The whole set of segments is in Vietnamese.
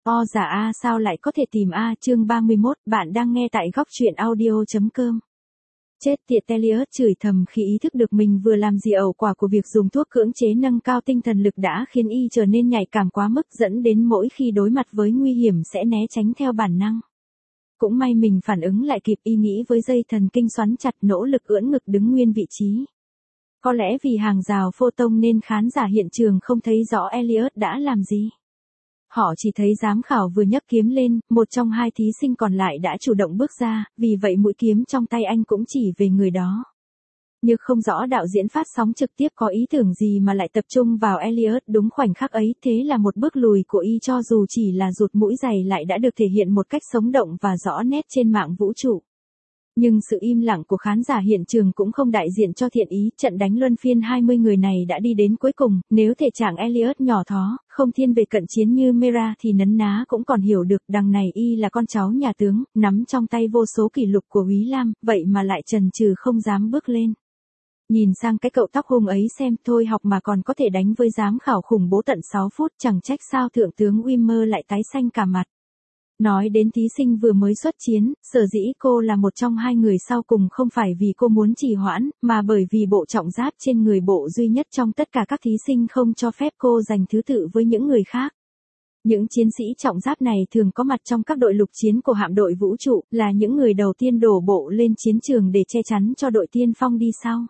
O giả A sao lại có thể tìm A chương 31, bạn đang nghe tại góc truyện audio.com. Chết tiệt Elliot chửi thầm khi ý thức được mình vừa làm gì ẩu quả của việc dùng thuốc cưỡng chế nâng cao tinh thần lực đã khiến y trở nên nhạy cảm quá mức dẫn đến mỗi khi đối mặt với nguy hiểm sẽ né tránh theo bản năng. Cũng may mình phản ứng lại kịp y nghĩ với dây thần kinh xoắn chặt nỗ lực ưỡn ngực đứng nguyên vị trí. Có lẽ vì hàng rào photon nên khán giả hiện trường không thấy rõ Elliot đã làm gì. Họ chỉ thấy giám khảo vừa nhấc kiếm lên, một trong hai thí sinh còn lại đã chủ động bước ra, vì vậy mũi kiếm trong tay anh cũng chỉ về người đó. Nhưng không rõ đạo diễn phát sóng trực tiếp có ý tưởng gì mà lại tập trung vào Elliot đúng khoảnh khắc ấy, thế là một bước lùi của y cho dù chỉ là rụt mũi giày lại đã được thể hiện một cách sống động và rõ nét trên mạng vũ trụ. Nhưng sự im lặng của khán giả hiện trường cũng không đại diện cho thiện ý, trận đánh luân phiên 20 người này đã đi đến cuối cùng, nếu thể trạng Elliot nhỏ thó, không thiên về cận chiến như Mera thì nấn ná cũng còn hiểu được đằng này y là con cháu nhà tướng, nắm trong tay vô số kỷ lục của Úy Lam, vậy mà lại chần chừ không dám bước lên. Nhìn sang cái cậu tóc hung ấy xem thôi học mà còn có thể đánh với giám khảo khủng bố tận 6 phút chẳng trách sao thượng tướng Wimmer lại tái xanh cả mặt. Nói đến thí sinh vừa mới xuất chiến, sở dĩ cô là một trong hai người sau cùng không phải vì cô muốn trì hoãn, mà bởi vì bộ trọng giáp trên người bộ duy nhất trong tất cả các thí sinh không cho phép cô giành thứ tự với những người khác. Những chiến sĩ trọng giáp này thường có mặt trong các đội lục chiến của hạm đội vũ trụ, là những người đầu tiên đổ bộ lên chiến trường để che chắn cho đội tiên phong đi sau.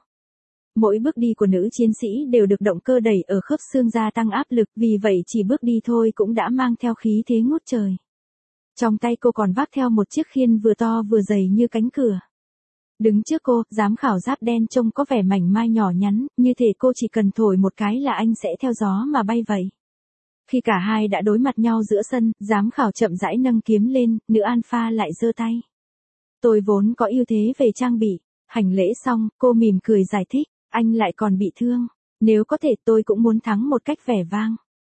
Mỗi bước đi của nữ chiến sĩ đều được động cơ đẩy ở khớp xương gia tăng áp lực, vì vậy chỉ bước đi thôi cũng đã mang theo khí thế ngút trời. Trong tay cô còn vác theo một chiếc khiên vừa to vừa dày như cánh cửa. Đứng trước cô, giám khảo giáp đen trông có vẻ mảnh mai nhỏ nhắn, như thể cô chỉ cần thổi một cái là anh sẽ theo gió mà bay vậy. Khi cả hai đã đối mặt nhau giữa sân, giám khảo chậm rãi nâng kiếm lên, nữ alpha lại giơ tay. Tôi vốn có ưu thế về trang bị. Hành lễ xong, cô mỉm cười giải thích, anh lại còn bị thương. Nếu có thể tôi cũng muốn thắng một cách vẻ vang.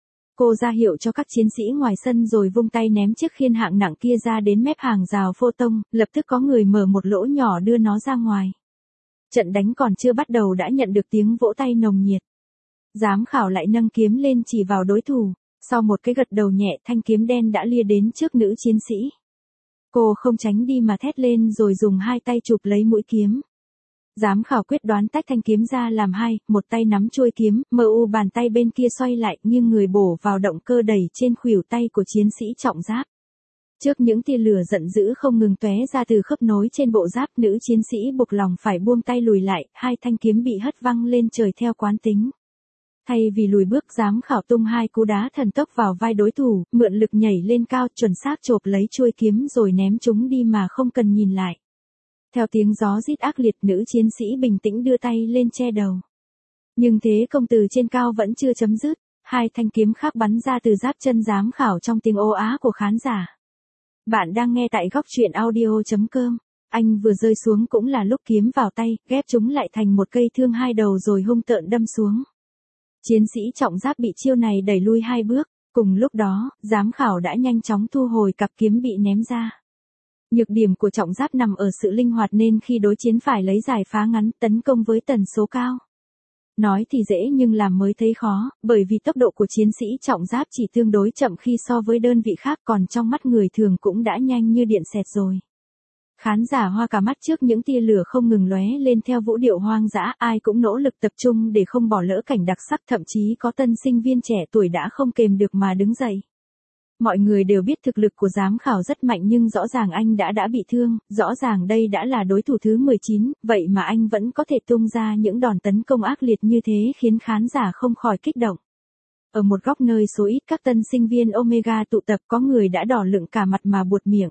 Cô ra hiệu cho các chiến sĩ ngoài sân rồi vung tay ném chiếc khiên hạng nặng kia ra đến mép hàng rào photon, lập tức có người mở một lỗ nhỏ đưa nó ra ngoài. Trận đánh còn chưa bắt đầu đã nhận được tiếng vỗ tay nồng nhiệt. Giám khảo lại nâng kiếm lên chỉ vào đối thủ, sau một cái gật đầu nhẹ thanh kiếm đen đã lia đến trước nữ chiến sĩ. Cô không tránh đi mà thét lên rồi dùng hai tay chụp lấy mũi kiếm. Giám khảo quyết đoán tách thanh kiếm ra làm hai, một tay nắm chuôi kiếm, bàn tay bên kia xoay lại nghiêng người bổ vào động cơ đẩy trên khuỷu tay của chiến sĩ trọng giáp. Trước những tia lửa giận dữ không ngừng tóe ra từ khớp nối trên bộ giáp, nữ chiến sĩ buộc lòng phải buông tay lùi lại, hai thanh kiếm bị hất văng lên trời theo quán tính. Thay vì lùi bước, giám khảo tung hai cú đá thần tốc vào vai đối thủ, mượn lực nhảy lên cao chuẩn xác chộp lấy chuôi kiếm rồi ném chúng đi mà không cần nhìn lại. Theo tiếng gió rít ác liệt, nữ chiến sĩ bình tĩnh đưa tay lên che đầu. Nhưng thế công từ trên cao vẫn chưa chấm dứt, hai thanh kiếm khác bắn ra từ giáp chân giám khảo trong tiếng ồ á của khán giả. Bạn đang nghe tại góc truyện audio.com. Anh vừa rơi xuống cũng là lúc kiếm vào tay, ghép chúng lại thành một cây thương hai đầu rồi hung tợn đâm xuống. Chiến sĩ trọng giáp bị chiêu này đẩy lui hai bước, cùng lúc đó, giám khảo đã nhanh chóng thu hồi cặp kiếm bị ném ra. Nhược điểm của trọng giáp nằm ở sự linh hoạt nên khi đối chiến phải lấy giải phá ngắn, tấn công với tần số cao. Nói thì dễ nhưng làm mới thấy khó, bởi vì tốc độ của chiến sĩ trọng giáp chỉ tương đối chậm khi so với đơn vị khác, còn trong mắt người thường cũng đã nhanh như điện xẹt rồi. Khán giả hoa cả mắt trước những tia lửa không ngừng lóe lên theo vũ điệu hoang dã, ai cũng nỗ lực tập trung để không bỏ lỡ cảnh đặc sắc, thậm chí có tân sinh viên trẻ tuổi đã không kềm được mà đứng dậy. Mọi người đều biết thực lực của giám khảo rất mạnh nhưng rõ ràng anh đã bị thương, rõ ràng đây đã là đối thủ thứ 19, vậy mà anh vẫn có thể tung ra những đòn tấn công ác liệt như thế khiến khán giả không khỏi kích động. Ở một góc nơi số ít các tân sinh viên Omega tụ tập, có người đã đỏ lựng cả mặt mà buột miệng.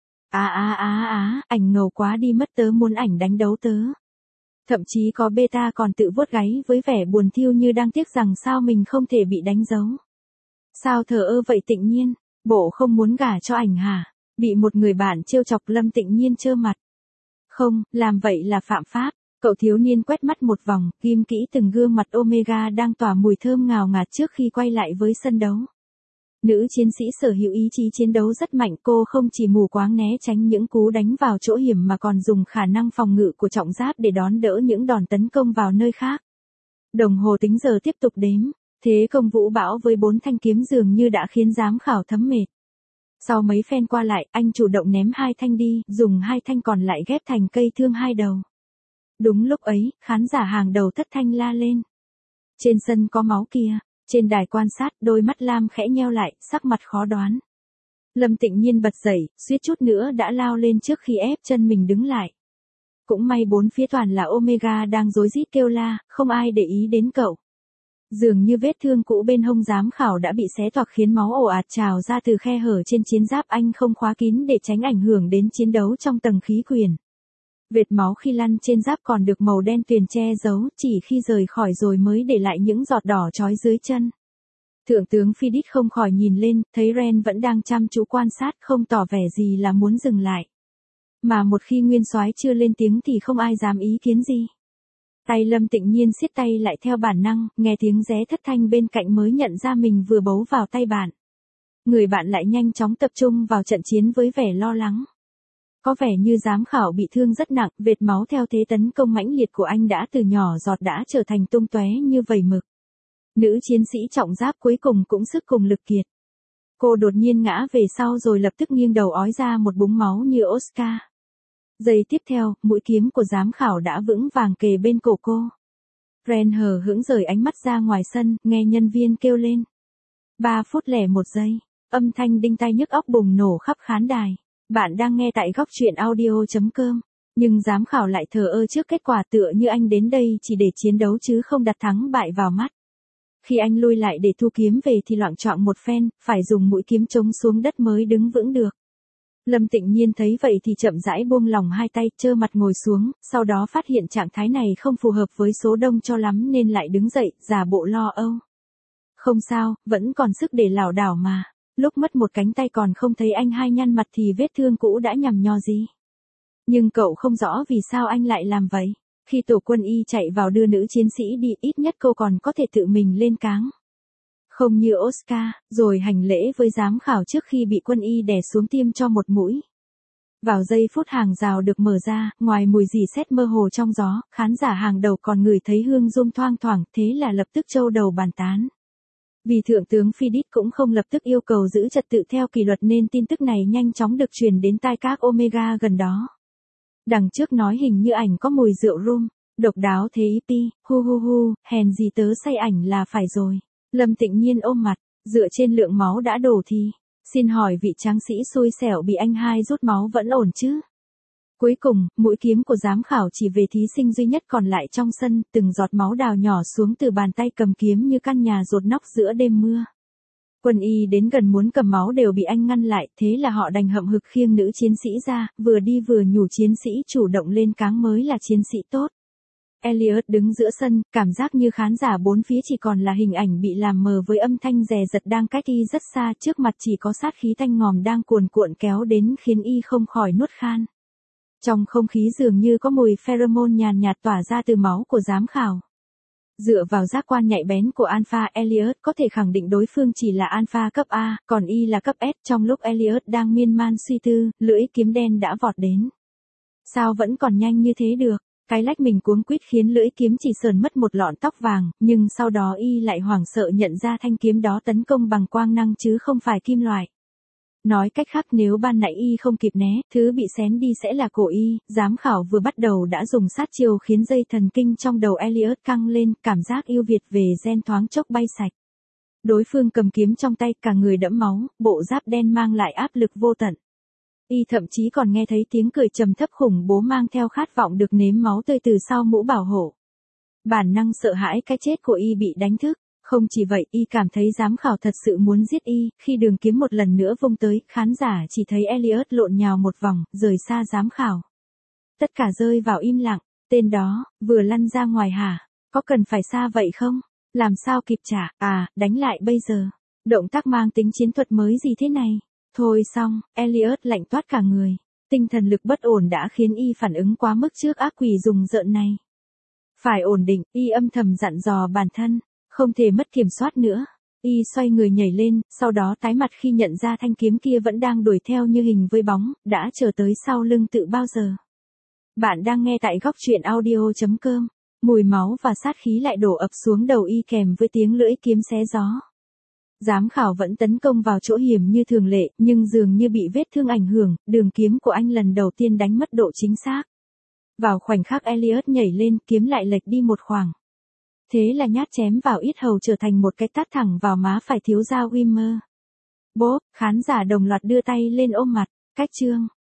Ảnh ngầu quá đi mất, tớ muốn ảnh đánh đấu tớ. Thậm chí có beta còn tự vuốt gáy với vẻ buồn thiu như đang tiếc rằng sao mình không thể bị đánh dấu. Sao thờ ơ vậy Tịnh Nhiên, bộ không muốn gả cho ảnh hả? Bị một người bạn trêu chọc, Lâm Tịnh Nhiên trơ mặt. Không, làm vậy là phạm pháp. Cậu thiếu niên quét mắt một vòng, ghim kỹ từng gương mặt Omega đang tỏa mùi thơm ngào ngạt trước khi quay lại với sân đấu. Nữ chiến sĩ sở hữu ý chí chiến đấu rất mạnh, cô không chỉ mù quáng né tránh những cú đánh vào chỗ hiểm mà còn dùng khả năng phòng ngự của trọng giáp để đón đỡ những đòn tấn công vào nơi khác. Đồng hồ tính giờ tiếp tục đếm, thế công vũ bão với 4 thanh kiếm dường như đã khiến giám khảo thấm mệt. Sau mấy phen qua lại, anh chủ động ném 2 thanh đi, dùng 2 thanh còn lại ghép thành cây thương 2 đầu. Đúng lúc ấy, khán giả hàng đầu thất thanh la lên. Trên sân có máu kìa. Trên đài quan sát, đôi mắt Lam khẽ nheo lại, sắc mặt khó đoán. Lâm Tịnh Nhiên bật dậy, suýt chút nữa đã lao lên trước khi ép chân mình đứng lại. Cũng may bốn phía toàn là Omega đang rối rít kêu la, không ai để ý đến cậu. Dường như vết thương cũ bên hông giám khảo đã bị xé toạc khiến máu ồ ạt trào ra từ khe hở trên chiến giáp anh không khóa kín để tránh ảnh hưởng đến chiến đấu trong tầng khí quyển. Vệt máu khi lăn trên giáp còn được màu đen tuyền che giấu, chỉ khi rời khỏi rồi mới để lại những giọt đỏ chói dưới chân. Thượng tướng Phidit không khỏi nhìn lên, thấy Ren vẫn đang chăm chú quan sát không tỏ vẻ gì là muốn dừng lại. Mà một khi Nguyên Soái chưa lên tiếng thì không ai dám ý kiến gì. Tay Lâm Tịnh Nhiên siết tay lại theo bản năng, nghe tiếng ré thất thanh bên cạnh mới nhận ra mình vừa bấu vào tay bạn. Người bạn lại nhanh chóng tập trung vào trận chiến với vẻ lo lắng. Có vẻ như giám khảo bị thương rất nặng, vệt máu theo thế tấn công mãnh liệt của anh đã từ nhỏ giọt đã trở thành tung tóe như vẩy mực. Nữ chiến sĩ trọng giáp cuối cùng cũng sức cùng lực kiệt. Cô đột nhiên ngã về sau rồi lập tức nghiêng đầu ói ra một búng máu như Oscar. Giây tiếp theo, mũi kiếm của giám khảo đã vững vàng kề bên cổ cô. Ren hờ hững rời ánh mắt ra ngoài sân, nghe nhân viên kêu lên. 3 phút lẻ 1 giây, âm thanh đinh tai nhức óc bùng nổ khắp khán đài. Bạn đang nghe tại góc truyện audio.com. Nhưng giám khảo lại thờ ơ trước kết quả, tựa như anh đến đây chỉ để chiến đấu chứ không đặt thắng bại vào mắt. Khi anh lui lại để thu kiếm về thì loạng choạng một phen, phải dùng mũi kiếm chống xuống đất mới đứng vững được. Lâm Tịnh Nhiên thấy vậy thì chậm rãi buông lỏng 2 tay, trơ mặt ngồi xuống, sau đó phát hiện trạng thái này không phù hợp với số đông cho lắm nên lại đứng dậy, giả bộ lo âu. Không sao, vẫn còn sức để lảo đảo mà. Lúc mất một cánh tay còn không thấy anh hai nhăn mặt thì vết thương cũ đã nhằm nhò gì. Nhưng cậu không rõ vì sao anh lại làm vậy. Khi tổ quân y chạy vào đưa nữ chiến sĩ đi, ít nhất cô còn có thể tự mình lên cáng. Không như Oscar, rồi hành lễ với giám khảo trước khi bị quân y đè xuống tiêm cho một mũi. Vào giây phút hàng rào được mở ra, ngoài mùi rỉ sét mơ hồ trong gió, khán giả hàng đầu còn ngửi thấy hương rôm thoang thoảng, thế là lập tức châu đầu bàn tán. Vì thượng tướng Phidit cũng không lập tức yêu cầu giữ trật tự theo kỷ luật nên tin tức này nhanh chóng được truyền đến tai các Omega gần đó. Đằng trước nói hình như ảnh có mùi rượu rum, độc đáo thế IP, hu, hèn gì tớ say ảnh là phải rồi. Lâm Tịnh Nhiên ôm mặt, dựa trên lượng máu đã đổ thì, xin hỏi vị tráng sĩ xui xẻo bị anh hai rút máu vẫn ổn chứ? Cuối cùng, mũi kiếm của giám khảo chỉ về thí sinh duy nhất còn lại trong sân, từng giọt máu đào nhỏ xuống từ bàn tay cầm kiếm như căn nhà dột nóc giữa đêm mưa. Quân y đến gần muốn cầm máu đều bị anh ngăn lại, thế là họ đành hậm hực khiêng nữ chiến sĩ ra, vừa đi vừa nhủ chiến sĩ chủ động lên cáng mới là chiến sĩ tốt. Elliot đứng giữa sân, cảm giác như khán giả bốn phía chỉ còn là hình ảnh bị làm mờ với âm thanh dè dật đang cách y rất xa, trước mặt chỉ có sát khí tanh ngòm đang cuồn cuộn kéo đến khiến y không khỏi nuốt khan. Trong không khí dường như có mùi pheromone nhàn nhạt tỏa ra từ máu của giám khảo. Dựa vào giác quan nhạy bén của Alpha, Elliot có thể khẳng định đối phương chỉ là Alpha cấp A, còn Y là cấp S. Trong lúc Elliot đang miên man suy tư, lưỡi kiếm đen đã vọt đến. Sao vẫn còn nhanh như thế được? Cái lách mình cuống quýt khiến lưỡi kiếm chỉ sờn mất một lọn tóc vàng, nhưng sau đó Y lại hoảng sợ nhận ra thanh kiếm đó tấn công bằng quang năng chứ không phải kim loại. Nói cách khác nếu ban nãy Y không kịp né, thứ bị xén đi sẽ là cổ Y. Giám khảo vừa bắt đầu đã dùng sát chiêu khiến dây thần kinh trong đầu Elliot căng lên, cảm giác yêu Việt về gen thoáng chốc bay sạch. Đối phương cầm kiếm trong tay, cả người đẫm máu, bộ giáp đen mang lại áp lực vô tận. Y thậm chí còn nghe thấy tiếng cười trầm thấp khủng bố mang theo khát vọng được nếm máu tươi từ sau mũ bảo hộ. Bản năng sợ hãi cái chết của Y bị đánh thức. Không chỉ vậy, Y cảm thấy giám khảo thật sự muốn giết Y. Khi đường kiếm một lần nữa vung tới, khán giả chỉ thấy Elliot lộn nhào một vòng, rời xa giám khảo. Tất cả rơi vào im lặng. Tên đó, vừa lăn ra ngoài hả? Có cần phải xa vậy không? Làm sao kịp trả? Đánh lại bây giờ. Động tác mang tính chiến thuật mới gì thế này? Thôi xong, Elliot lạnh toát cả người. Tinh thần lực bất ổn đã khiến Y phản ứng quá mức trước ác quỷ rùng rợn này. Phải ổn định, Y âm thầm dặn dò bản thân. Không thể mất kiểm soát nữa. Y xoay người nhảy lên, sau đó tái mặt khi nhận ra thanh kiếm kia vẫn đang đuổi theo như hình với bóng, đã chờ tới sau lưng tự bao giờ. Bạn đang nghe tại góc truyện audio.com. Mùi máu và sát khí lại đổ ập xuống đầu Y kèm với tiếng lưỡi kiếm xé gió. Giám khảo vẫn tấn công vào chỗ hiểm như thường lệ, nhưng dường như bị vết thương ảnh hưởng, đường kiếm của anh lần đầu tiên đánh mất độ chính xác. Vào khoảnh khắc Elliot nhảy lên, kiếm lại lệch đi một khoảng. Thế là nhát chém vào yết hầu trở thành một cái tát thẳng vào má phải thiếu gia Wimmer. Bốp, khán giả đồng loạt đưa tay lên ôm mặt. Cách chương.